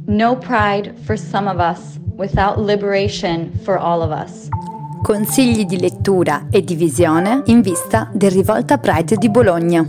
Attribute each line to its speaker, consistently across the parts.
Speaker 1: No pride for some of us without liberation for all of us.
Speaker 2: Consigli di lettura e di visione in vista del Rivolta Pride di Bologna.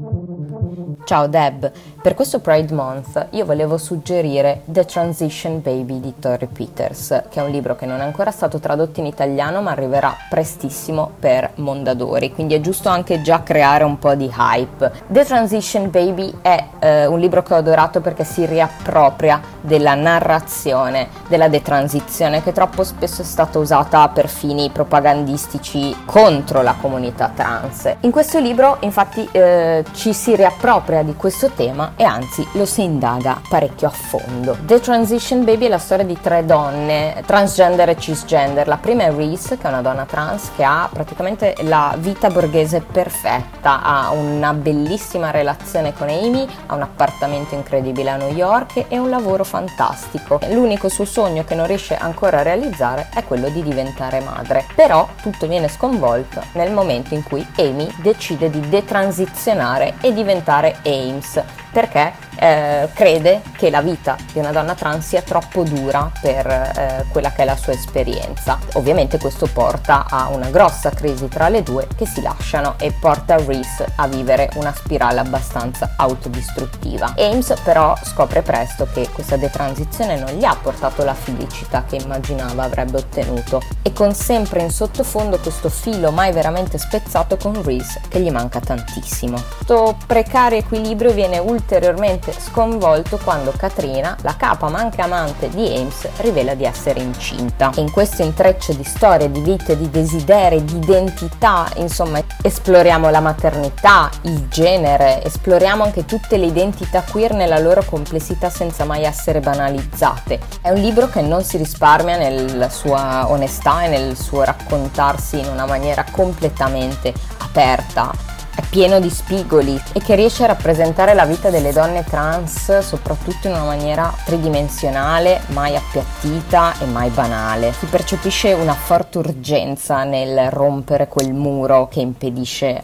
Speaker 3: Ciao Deb, per questo Pride Month io volevo suggerire The Transition Baby di Torrey Peters, che è un libro che non è ancora stato tradotto in italiano ma arriverà prestissimo per Mondadori, quindi è giusto anche già creare un po' di hype. The Transition Baby è un libro che ho adorato perché si riappropria della narrazione della detransizione, che troppo spesso è stata usata per fini propagandistici contro la comunità trans. In questo libro infatti ci si riappropria di questo tema e anzi lo si indaga parecchio a fondo. The Transition Baby è la storia di 3 donne transgender e cisgender. La prima è Reese, che è una donna trans che ha praticamente la vita borghese perfetta, ha una bellissima relazione con Amy, ha un appartamento incredibile a New York e un lavoro fantastico. L'unico suo sogno che non riesce ancora a realizzare è quello di diventare madre, però tutto viene sconvolto nel momento in cui Amy decide di detransizionare e diventare Ames, perché crede che la vita di una donna trans sia troppo dura per quella che è la sua esperienza. Ovviamente questo porta a una grossa crisi tra le due, che si lasciano e porta Reese a vivere una spirale abbastanza autodistruttiva. Ames però scopre presto che questa detransizione non gli ha portato la felicità che immaginava avrebbe ottenuto, e con sempre in sottofondo questo filo mai veramente spezzato con Reese che gli manca tantissimo. Questo precario equilibrio viene ulteriormente sconvolto quando Katrina, la capa ma anche amante di Ames, rivela di essere incinta. E in questo intreccio di storie, di vite, di desideri, di identità, insomma, esploriamo la maternità, il genere, esploriamo anche tutte le identità queer nella loro complessità senza mai essere banalizzate. È un libro che non si risparmia nella sua onestà e nel suo raccontarsi in una maniera completamente aperta, è pieno di spigoli e che riesce a rappresentare la vita delle donne trans soprattutto in una maniera tridimensionale, mai appiattita e mai banale. Si percepisce una forte urgenza nel rompere quel muro che impedisce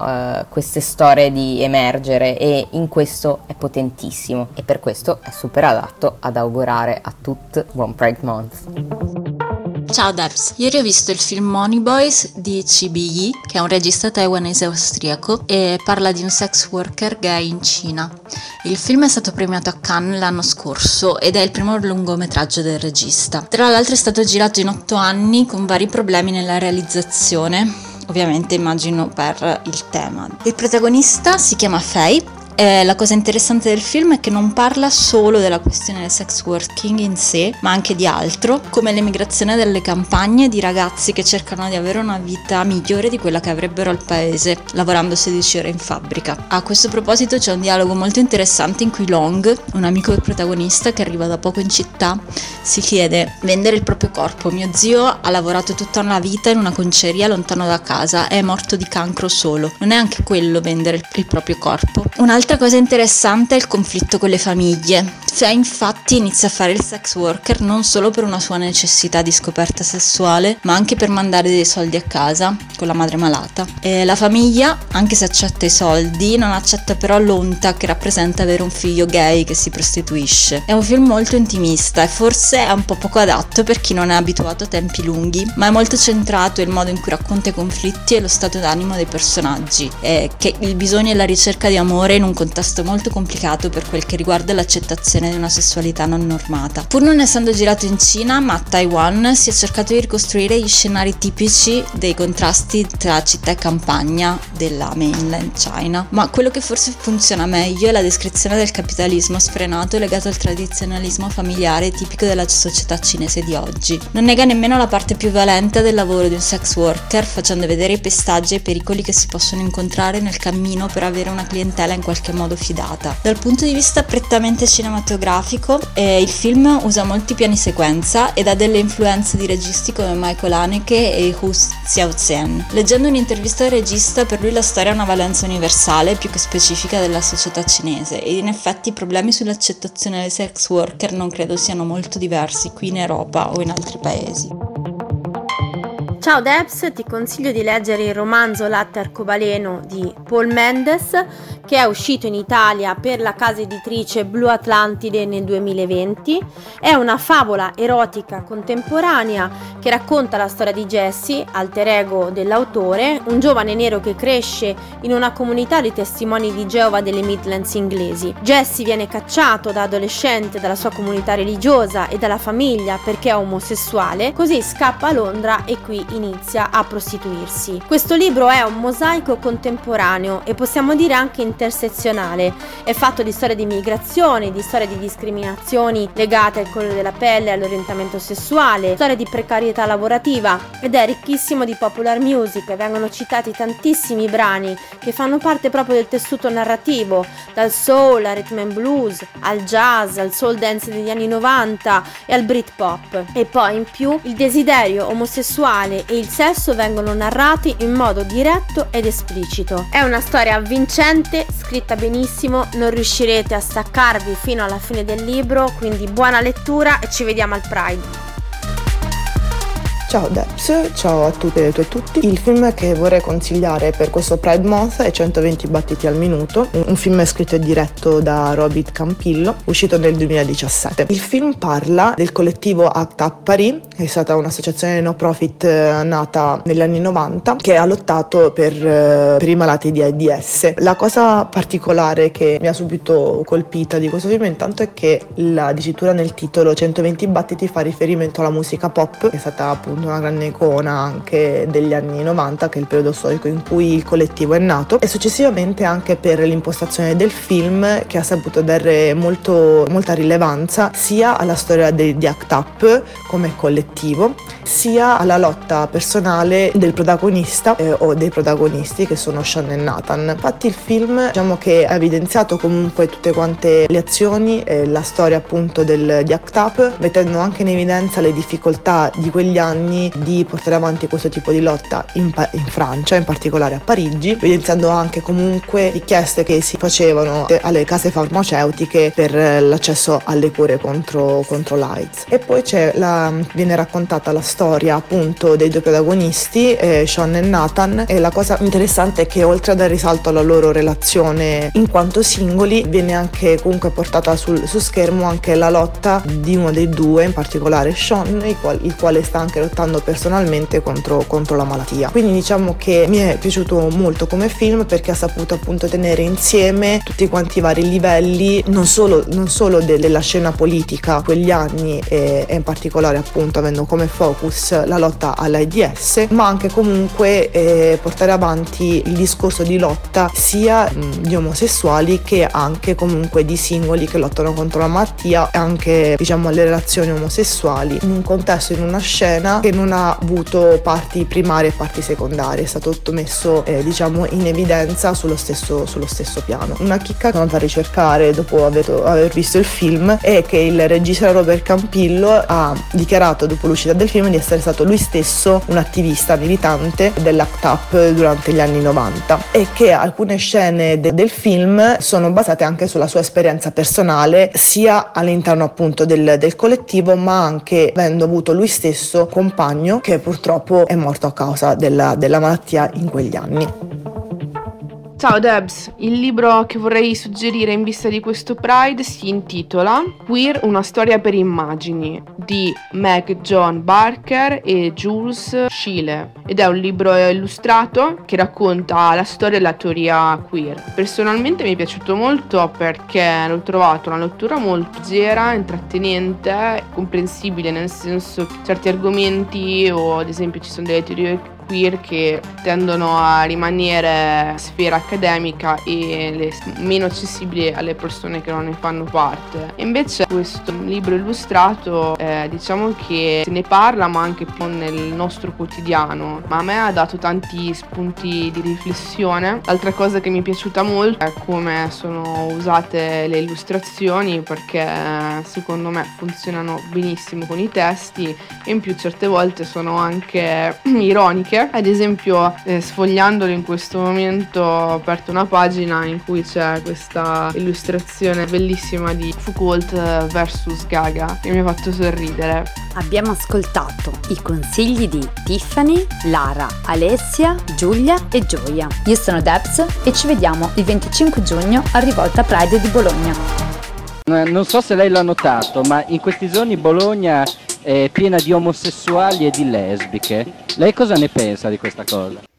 Speaker 3: a queste storie di emergere, e in questo è potentissimo e per questo è super adatto ad augurare a tutti buon Pride Month.
Speaker 4: Ciao Debs, ieri ho visto il film Money Boys di CBI, che è un regista taiwanese austriaco e parla di un sex worker gay in Cina. Il film è stato premiato a Cannes l'anno scorso ed è il primo lungometraggio del regista. Tra l'altro è stato girato in 8 anni con vari problemi nella realizzazione, ovviamente immagino per il tema. Il protagonista si chiama Faye. La cosa interessante del film è che non parla solo della questione del sex working in sé, ma anche di altro, come l'emigrazione delle campagne di ragazzi che cercano di avere una vita migliore di quella che avrebbero al paese, lavorando 16 ore in fabbrica. A questo proposito c'è un dialogo molto interessante in cui Long, un amico del protagonista che arriva da poco in città, si chiede: vendere il proprio corpo? Mio zio ha lavorato tutta una vita in una conceria lontano da casa e è morto di cancro solo. Non è anche quello vendere il proprio corpo? Un'altra cosa interessante è il conflitto con le famiglie. Faye infatti inizia a fare il sex worker non solo per una sua necessità di scoperta sessuale, ma anche per mandare dei soldi a casa con la madre malata. E la famiglia, anche se accetta i soldi, non accetta però l'onta che rappresenta avere un figlio gay che si prostituisce. È un film molto intimista e forse è un po' poco adatto per chi non è abituato a tempi lunghi, ma è molto centrato il modo in cui racconta i conflitti e lo stato d'animo dei personaggi, e che il bisogno e la ricerca di amore in un contesto molto complicato per quel che riguarda l'accettazione di una sessualità non normata. Pur non essendo girato in Cina, ma a Taiwan, si è cercato di ricostruire gli scenari tipici dei contrasti tra città e campagna della mainland China, ma quello che forse funziona meglio è la descrizione del capitalismo sfrenato legato al tradizionalismo familiare tipico della società cinese di oggi. Non nega nemmeno la parte più violenta del lavoro di un sex worker, facendo vedere i pestaggi e i pericoli che si possono incontrare nel cammino per avere una clientela in qualche modo fidata. Dal punto di vista prettamente cinematografico, il film usa molti piani sequenza ed ha delle influenze di registi come Michael Haneke e Hu Xiaozhen. Leggendo un'intervista al regista, per lui la storia ha una valenza universale più che specifica della società cinese, ed in effetti i problemi sull'accettazione dei sex worker non credo siano molto diversi qui in Europa o in altri paesi.
Speaker 5: Ciao Debs, ti consiglio di leggere il romanzo Latte arcobaleno di Paul Mendes, che è uscito in Italia per la casa editrice Blu Atlantide nel 2020. È una favola erotica contemporanea che racconta la storia di Jesse, alter ego dell'autore, un giovane nero che cresce in una comunità di testimoni di Geova delle Midlands inglesi. Jesse viene cacciato da adolescente dalla sua comunità religiosa e dalla famiglia perché è omosessuale, così scappa a Londra e qui inizia a prostituirsi. Questo libro è un mosaico contemporaneo e possiamo dire anche intersezionale. È fatto di storie di migrazione, di storie di discriminazioni legate al colore della pelle, all'orientamento sessuale, storie di precarietà lavorativa, ed è ricchissimo di popular music. Vengono citati tantissimi brani che fanno parte proprio del tessuto narrativo, dal soul al rhythm and blues, al jazz, al soul dance degli anni 90 e al Britpop. E poi in più il desiderio omosessuale e il sesso vengono narrati in modo diretto ed esplicito. È una storia avvincente, scritta benissimo, non riuscirete a staccarvi fino alla fine del libro, quindi buona lettura e ci vediamo al Pride.
Speaker 6: Ciao Debs, ciao a tutte e a tutti. Il film che vorrei consigliare per questo Pride Month è 120 battiti al minuto, un film scritto e diretto da Robert Campillo, uscito nel 2017. Il film parla del collettivo ACT UP Paris, che è stata un'associazione no profit nata negli anni 90, che ha lottato per i malati di AIDS. La cosa particolare che mi ha subito colpita di questo film intanto è che la dicitura nel titolo 120 battiti fa riferimento alla musica pop, che è stata appunto una grande icona anche degli anni 90, che è il periodo storico in cui il collettivo è nato, e successivamente anche per l'impostazione del film, che ha saputo dare molta rilevanza sia alla storia di ACT UP come collettivo, sia alla lotta personale del protagonista o dei protagonisti, che sono Sean e Nathan. Infatti il film, diciamo, che ha evidenziato comunque tutte quante le azioni e la storia appunto di ACT UP, mettendo anche in evidenza le difficoltà di quegli anni di portare avanti questo tipo di lotta in Francia, in particolare a Parigi, evidenziando anche comunque richieste che si facevano alle case farmaceutiche per l'accesso alle cure contro l'AIDS. E poi viene raccontata la storia appunto dei due protagonisti, Sean e Nathan, e la cosa interessante è che oltre a dare risalto alla loro relazione in quanto singoli, viene anche comunque portata su schermo anche la lotta di uno dei due, in particolare Sean, il quale sta anche lottando personalmente contro la malattia. Quindi diciamo che mi è piaciuto molto come film, perché ha saputo appunto tenere insieme tutti quanti i vari livelli, non solo della scena politica quegli anni, e in particolare appunto avendo come focus la lotta all'AIDS, ma anche comunque portare avanti il discorso di lotta sia di omosessuali che anche comunque di singoli che lottano contro la malattia, e anche diciamo le relazioni omosessuali in un contesto, in una scena che non ha avuto parti primarie e parti secondarie, è stato tutto messo diciamo in evidenza sullo stesso piano. Una chicca che non da ricercare dopo aver visto il film è che il regista Robert Campillo ha dichiarato dopo l'uscita del film di essere stato lui stesso un attivista militante dell'ACT UP durante gli anni 90, e che alcune scene del film sono basate anche sulla sua esperienza personale, sia all'interno appunto del collettivo, ma anche avendo avuto lui stesso compagno che purtroppo è morto a causa della malattia in quegli anni.
Speaker 7: Ciao Debs, il libro che vorrei suggerire in vista di questo Pride si intitola Queer, una storia per immagini di Meg John Barker e Jules Schiele, ed è un libro illustrato che racconta la storia e la teoria queer. Personalmente mi è piaciuto molto perché l'ho trovato una lettura molto leggera, intrattenente, comprensibile, nel senso che certi argomenti, o ad esempio ci sono delle teorie queer che tendono a rimanere sfera accademica e meno accessibili alle persone che non ne fanno parte. E invece questo libro illustrato diciamo che se ne parla, ma anche più nel nostro quotidiano, ma a me ha dato tanti spunti di riflessione. L'altra cosa che mi è piaciuta molto è come sono usate le illustrazioni, perché secondo me funzionano benissimo con i testi, e in più certe volte sono anche ironiche, lesbiche. Ad esempio, sfogliandolo in questo momento ho aperto una pagina in cui c'è questa illustrazione bellissima di Foucault vs Gaga che mi ha fatto sorridere.
Speaker 2: Abbiamo ascoltato i consigli di Tiffany, Lara, Alessia, Giulia e Gioia. Io sono Debs e ci vediamo il 25 giugno a Rivolta Pride di Bologna.
Speaker 8: Non so se lei l'ha notato, ma in questi giorni Bologna è piena di omosessuali e di lesbiche. Lei cosa ne pensa di questa cosa?